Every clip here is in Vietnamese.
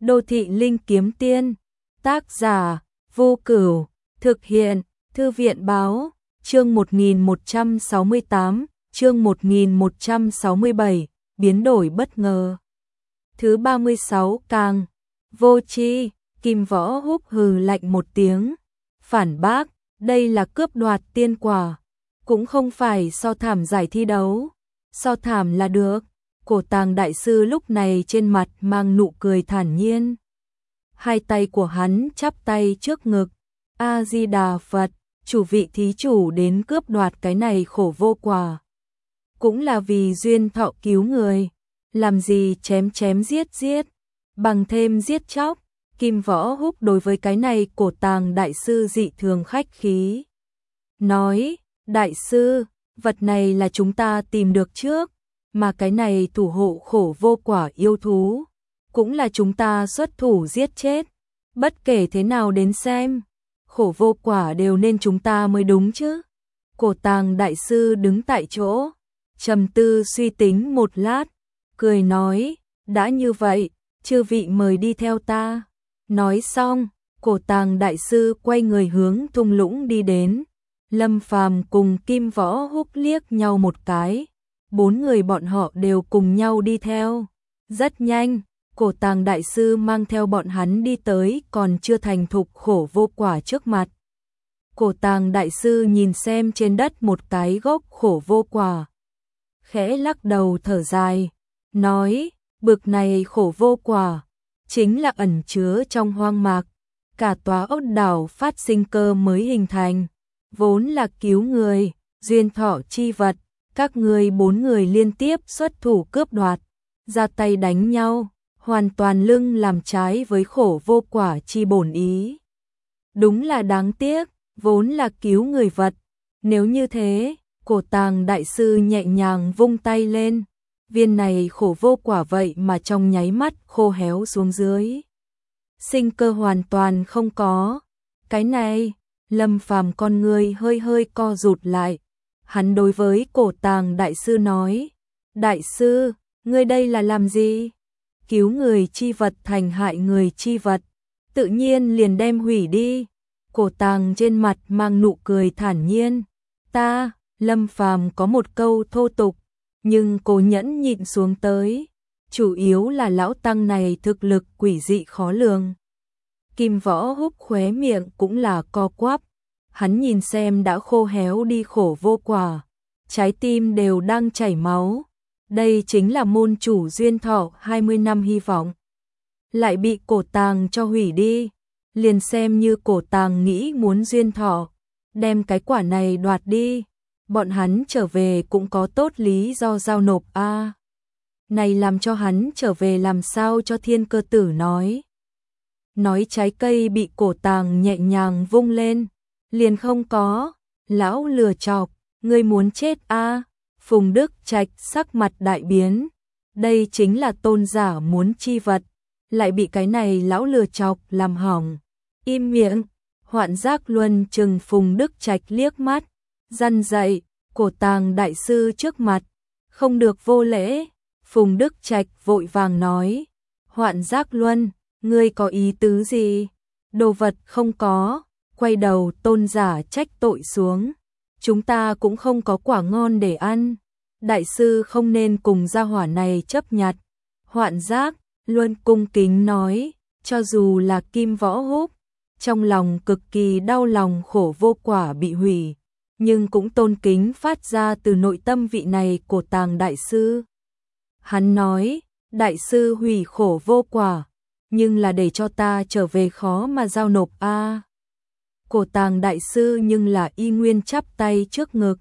Đô thị linh kiếm tiên. Tác giả Vô Cửu. Thực hiện Thư viện báo. Chương 1168, chương 1167, biến đổi bất ngờ. Thứ 36 càng. Vô tri. Kim Võ Húc hừ lạnh một tiếng. Phản bác, đây là cướp đoạt tiên quả. Cũng không phải so thảm giải thi đấu. So thảm là được. Cổ Tàng đại sư lúc này trên mặt mang nụ cười thản nhiên. Hai tay của hắn chắp tay trước ngực. A-di-đà Phật, chủ vị thí chủ đến cướp đoạt cái này khổ vô quả. Cũng là vì duyên thọ cứu người. Làm gì chém chém giết giết, bằng thêm giết chóc. Kim Võ Húc đối với cái này Cổ Tàng đại sư dị thường khách khí. Nói, đại sư, vật này là chúng ta tìm được trước, mà cái này thủ hộ khổ vô quả yêu thú, cũng là chúng ta xuất thủ giết chết. Bất kể thế nào đến xem, khổ vô quả đều nên chúng ta mới đúng chứ. Cổ Tàng đại sư đứng tại chỗ, trầm tư suy tính một lát, cười nói, đã như vậy, chư vị mời đi theo ta. Nói xong, Cổ Tàng đại sư quay người hướng thung lũng đi đến. Lâm Phàm cùng Kim Võ Húc liếc nhau một cái, bốn người bọn họ đều cùng nhau đi theo. Rất nhanh, Cổ Tàng đại sư mang theo bọn hắn đi tới còn chưa thành thục khổ vô quả trước mặt. Cổ Tàng đại sư nhìn xem trên đất một cái gốc khổ vô quả, khẽ lắc đầu thở dài, nói, bực này khổ vô quả, chính là ẩn chứa trong hoang mạc, cả tòa ốc đảo phát sinh cơ mới hình thành, vốn là cứu người, duyên thọ chi vật, các ngươi bốn người liên tiếp xuất thủ cướp đoạt, ra tay đánh nhau, hoàn toàn lưng làm trái với khổ vô quả chi bổn ý. Đúng là đáng tiếc, vốn là cứu người vật, nếu như thế, Cổ Tàng đại sư nhẹ nhàng vung tay lên. Viên này khổ vô quả vậy mà trong nháy mắt khô héo xuống dưới. Sinh cơ hoàn toàn không có. Cái này, Lâm Phàm con người hơi hơi co rụt lại. Hắn đối với Cổ Tàng đại sư nói, đại sư, ngươi đây là làm gì? Cứu người chi vật thành hại người chi vật, tự nhiên liền đem hủy đi. Cổ Tàng trên mặt mang nụ cười thản nhiên. Lâm Phàm có một câu thô tục, nhưng cố nhẫn nhịn xuống tới, chủ yếu là lão tăng này thực lực quỷ dị khó lường. Kim Võ Húc khóe miệng cũng là co quắp, hắn nhìn xem đã khô héo đi khổ vô quả, trái tim đều đang chảy máu. Đây chính là môn chủ duyên thọ 20 năm hy vọng, lại bị Cổ Tàng cho hủy đi. Liền xem như Cổ Tàng nghĩ muốn duyên thọ, đem cái quả này đoạt đi, bọn hắn trở về cũng có tốt lý do giao nộp a. Này làm cho hắn trở về làm sao cho Thiên Cơ Tử nói. Nói trái cây bị Cổ Tàng nhẹ nhàng vung lên, liền không có, lão lừa chọc, ngươi muốn chết a. Phùng Đức Trạch sắc mặt đại biến, đây chính là tôn giả muốn chi vật, lại bị cái này lão lừa chọc làm hỏng. Im miệng. Hoạn Giác Luân trừng Phùng Đức Trạch liếc mắt, răn dạy, Cổ Tàng đại sư trước mặt, không được vô lễ. Phùng Đức Trạch vội vàng nói, Hoạn Giác Luân, ngươi có ý tứ gì? Đồ vật không có. Quay đầu tôn giả trách tội xuống, chúng ta cũng không có quả ngon để ăn, đại sư không nên cùng gia hỏa này chấp nhặt. Hoạn Giác Luân cung kính nói, cho dù là Kim Võ Húc, trong lòng cực kỳ đau lòng khổ vô quả bị hủy, nhưng cũng tôn kính phát ra từ nội tâm vị này Cổ Tàng đại sư. Hắn nói, đại sư hủy khổ vô quả, nhưng là để cho ta trở về khó mà giao nộp a. Cổ Tàng đại sư nhưng là y nguyên chắp tay trước ngực,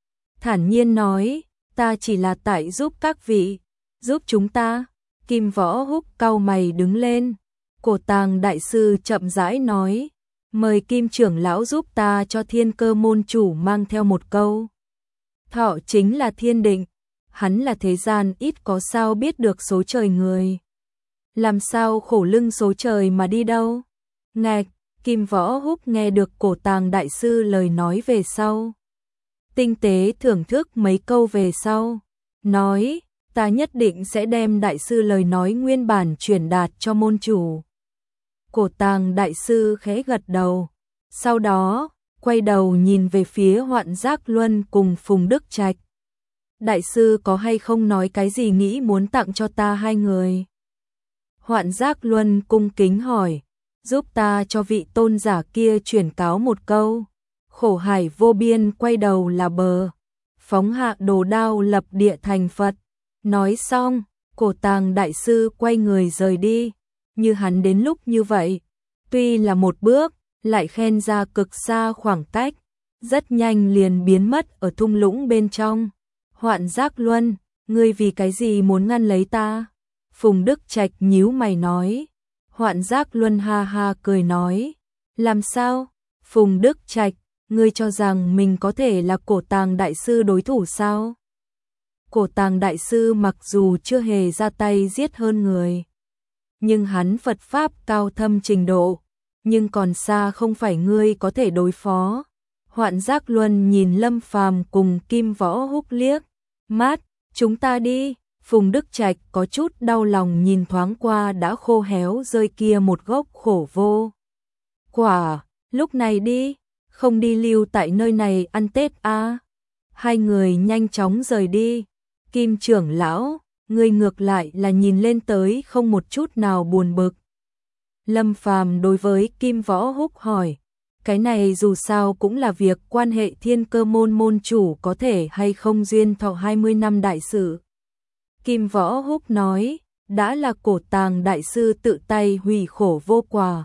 thản nhiên nói, ta chỉ là tại giúp các vị, giúp chúng ta. Kim Võ Húc cau mày đứng lên. Cổ Tàng đại sư chậm rãi nói, mời Kim trưởng lão giúp ta cho Thiên Cơ môn chủ mang theo một câu. Thọ chính là thiên định, hắn là thế gian ít có sao biết được số trời người. Làm sao khổ lưng số trời mà đi đâu? Ngạch. Kim Võ Húc nghe được Cổ Tàng đại sư lời nói về sau, tinh tế thưởng thức mấy câu về sau, nói, ta nhất định sẽ đem đại sư lời nói nguyên bản truyền đạt cho môn chủ. Cổ Tàng đại sư khẽ gật đầu, sau đó quay đầu nhìn về phía Hoạn Giác Luân cùng Phùng Đức Trạch. Đại sư có hay không nói cái gì nghĩ muốn tặng cho ta hai người? Hoạn Giác Luân cung kính hỏi, giúp ta cho vị tôn giả kia chuyển cáo một câu. Khổ hải vô biên quay đầu là bờ, phóng hạ đồ đao lập địa thành Phật. Nói xong, Cổ Tàng đại sư quay người rời đi, như hắn đến lúc như vậy, tuy là một bước, lại khen ra cực xa khoảng cách, rất nhanh liền biến mất ở thung lũng bên trong. Hoạn Giác Luân, ngươi vì cái gì muốn ngăn lấy ta? Phùng Đức Trạch nhíu mày nói. Hoạn Giác Luân ha ha cười nói, làm sao? Phùng Đức Trạch, ngươi cho rằng mình có thể là Cổ Tàng đại sư đối thủ sao? Cổ Tàng đại sư mặc dù chưa hề ra tay giết hơn người, nhưng hắn Phật pháp cao thâm trình độ, nhưng còn xa không phải ngươi có thể đối phó. Hoạn Giác Luân nhìn Lâm Phàm cùng Kim Võ Húc liếc mắt, chúng ta đi. Phùng Đức Trạch có chút đau lòng nhìn thoáng qua đã khô héo rơi kia một gốc khổ vô quả, lúc này đi, không đi lưu tại nơi này ăn Tết à. Hai người nhanh chóng rời đi. Kim trưởng lão, ngươi ngược lại là nhìn lên tới không một chút nào buồn bực. Lâm Phàm đối với Kim Võ Húc hỏi, cái này dù sao cũng là việc quan hệ Thiên Cơ môn môn chủ có thể hay không duyên thọ 20 năm đại sự. Kim Võ Húc nói, đã là Cổ Tàng đại sư tự tay hủy khổ vô quả,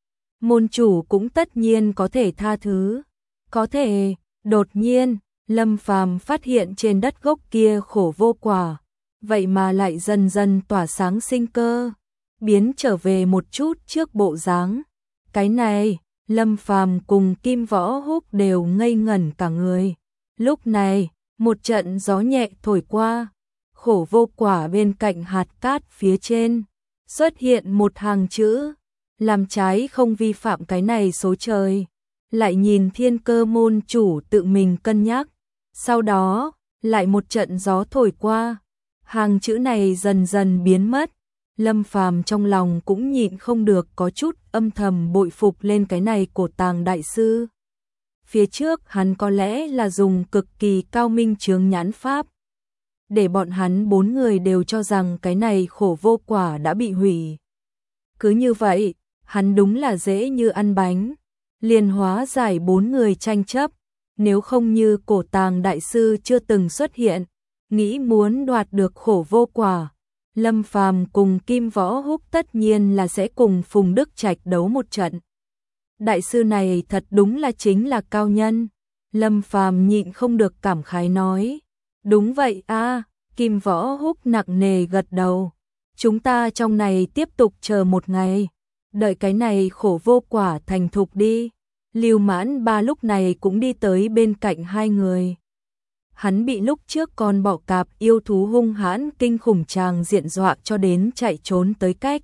môn chủ cũng tất nhiên có thể tha thứ. Có thể. Đột nhiên, Lâm Phàm phát hiện trên đất gốc kia khổ vô quả, vậy mà lại dần dần tỏa sáng sinh cơ, biến trở về một chút trước bộ dáng. Cái này, Lâm Phàm cùng Kim Võ Húc đều ngây ngẩn cả người. Lúc này, một trận gió nhẹ thổi qua, khổ vô quả bên cạnh hạt cát phía trên xuất hiện một hàng chữ, làm trái không vi phạm cái này số trời. Lại nhìn Thiên Cơ môn chủ tự mình cân nhắc, sau đó lại một trận gió thổi qua, hàng chữ này dần dần biến mất. Lâm Phàm trong lòng cũng nhịn không được có chút âm thầm bội phục lên cái này Cổ Tàng đại sư. Phía trước hắn có lẽ là dùng cực kỳ cao minh chướng nhãn pháp, để bọn hắn 4 người đều cho rằng cái này khổ vô quả đã bị hủy. Cứ như vậy, hắn đúng là dễ như ăn bánh, liền hóa giải 4 người tranh chấp. Nếu không như Cổ Tàng đại sư chưa từng xuất hiện, nghĩ muốn đoạt được khổ vô quả, Lâm Phàm cùng Kim Võ Húc tất nhiên là sẽ cùng Phùng Đức Trạch đấu một trận. Đại sư này thật đúng là chính là cao nhân. Lâm Phàm nhịn không được cảm khái nói. Đúng vậy a. Kim Võ Húc nặng nề gật đầu. Chúng ta trong này tiếp tục chờ một ngày, đợi cái này khổ vô quả thành thục đi. Lưu Mãn Ba lúc này cũng đi tới bên cạnh hai người. Hắn bị lúc trước con bọ cạp yêu thú hung hãn kinh khủng tràng diện dọa cho đến chạy trốn tới cách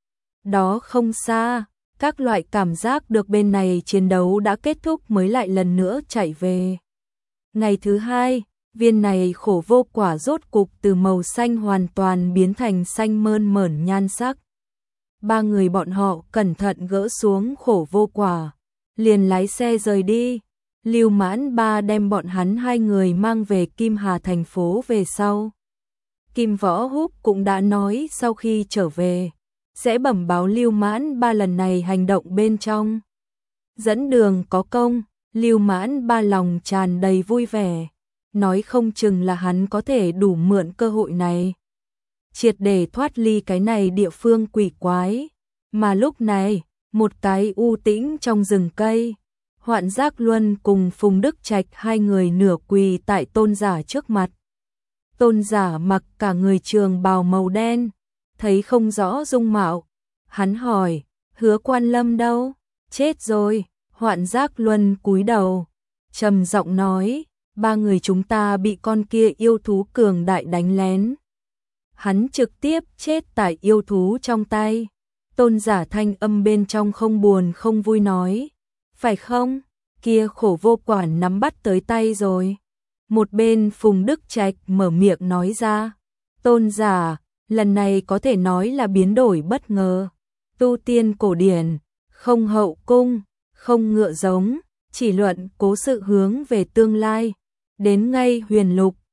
đó không xa. Các loại cảm giác được bên này chiến đấu đã kết thúc mới lại lần nữa chạy về. Ngày thứ hai, viên này khổ vô quả rốt cục từ màu xanh hoàn toàn biến thành xanh mơn mởn nhan sắc. Ba người bọn họ cẩn thận gỡ xuống khổ vô quả, liền lái xe rời đi. Lưu Mãn Ba đem bọn hắn hai người mang về Kim Hà thành phố về sau. Kim Võ Húc cũng đã nói sau khi trở về sẽ bẩm báo Lưu Mãn Ba lần này hành động bên trong dẫn đường có công. Lưu Mãn Ba lòng tràn đầy vui vẻ, nói không chừng là hắn có thể đủ mượn cơ hội này triệt để thoát ly cái này địa phương quỷ quái. Mà lúc này, một cái u tĩnh trong rừng cây, Hoạn Giác Luân cùng Phùng Đức Trạch hai người nửa quỳ tại tôn giả trước mặt. Tôn giả mặc cả người trường bào màu đen, thấy không rõ dung mạo. Hắn hỏi, Hứa Quan Lâm đâu? Chết rồi. Hoạn Giác Luân cúi đầu, trầm giọng nói, ba người chúng ta bị con kia yêu thú cường đại đánh lén. Hắn trực tiếp chết tại yêu thú trong tay. Tôn giả thanh âm bên trong không buồn không vui nói, phải không? Kia khổ vô quả nắm bắt tới tay rồi. Một bên Phùng Đức Trạch mở miệng nói ra, tôn giả, lần này có thể nói là biến đổi bất ngờ. Tu tiên cổ điển, không hậu cung, không ngựa giống, chỉ luận cố sự hướng về tương lai. Đến ngay huyền lục,